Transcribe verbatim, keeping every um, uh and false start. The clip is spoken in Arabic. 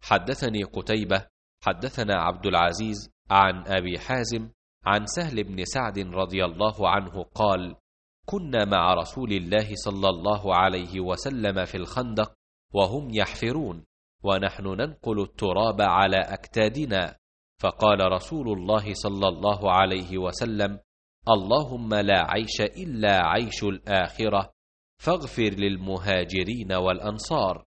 حدثني قتيبة حدثنا عبد العزيز عن أبي حازم عن سهل بن سعد رضي الله عنه قال: كنا مع رسول الله صلى الله عليه وسلم في الخندق وهم يحفرون ونحن ننقل التراب على أكتادنا، فقال رسول الله صلى الله عليه وسلم: اللهم لا عيش إلا عيش الآخرة، فاغفر للمهاجرين والأنصار.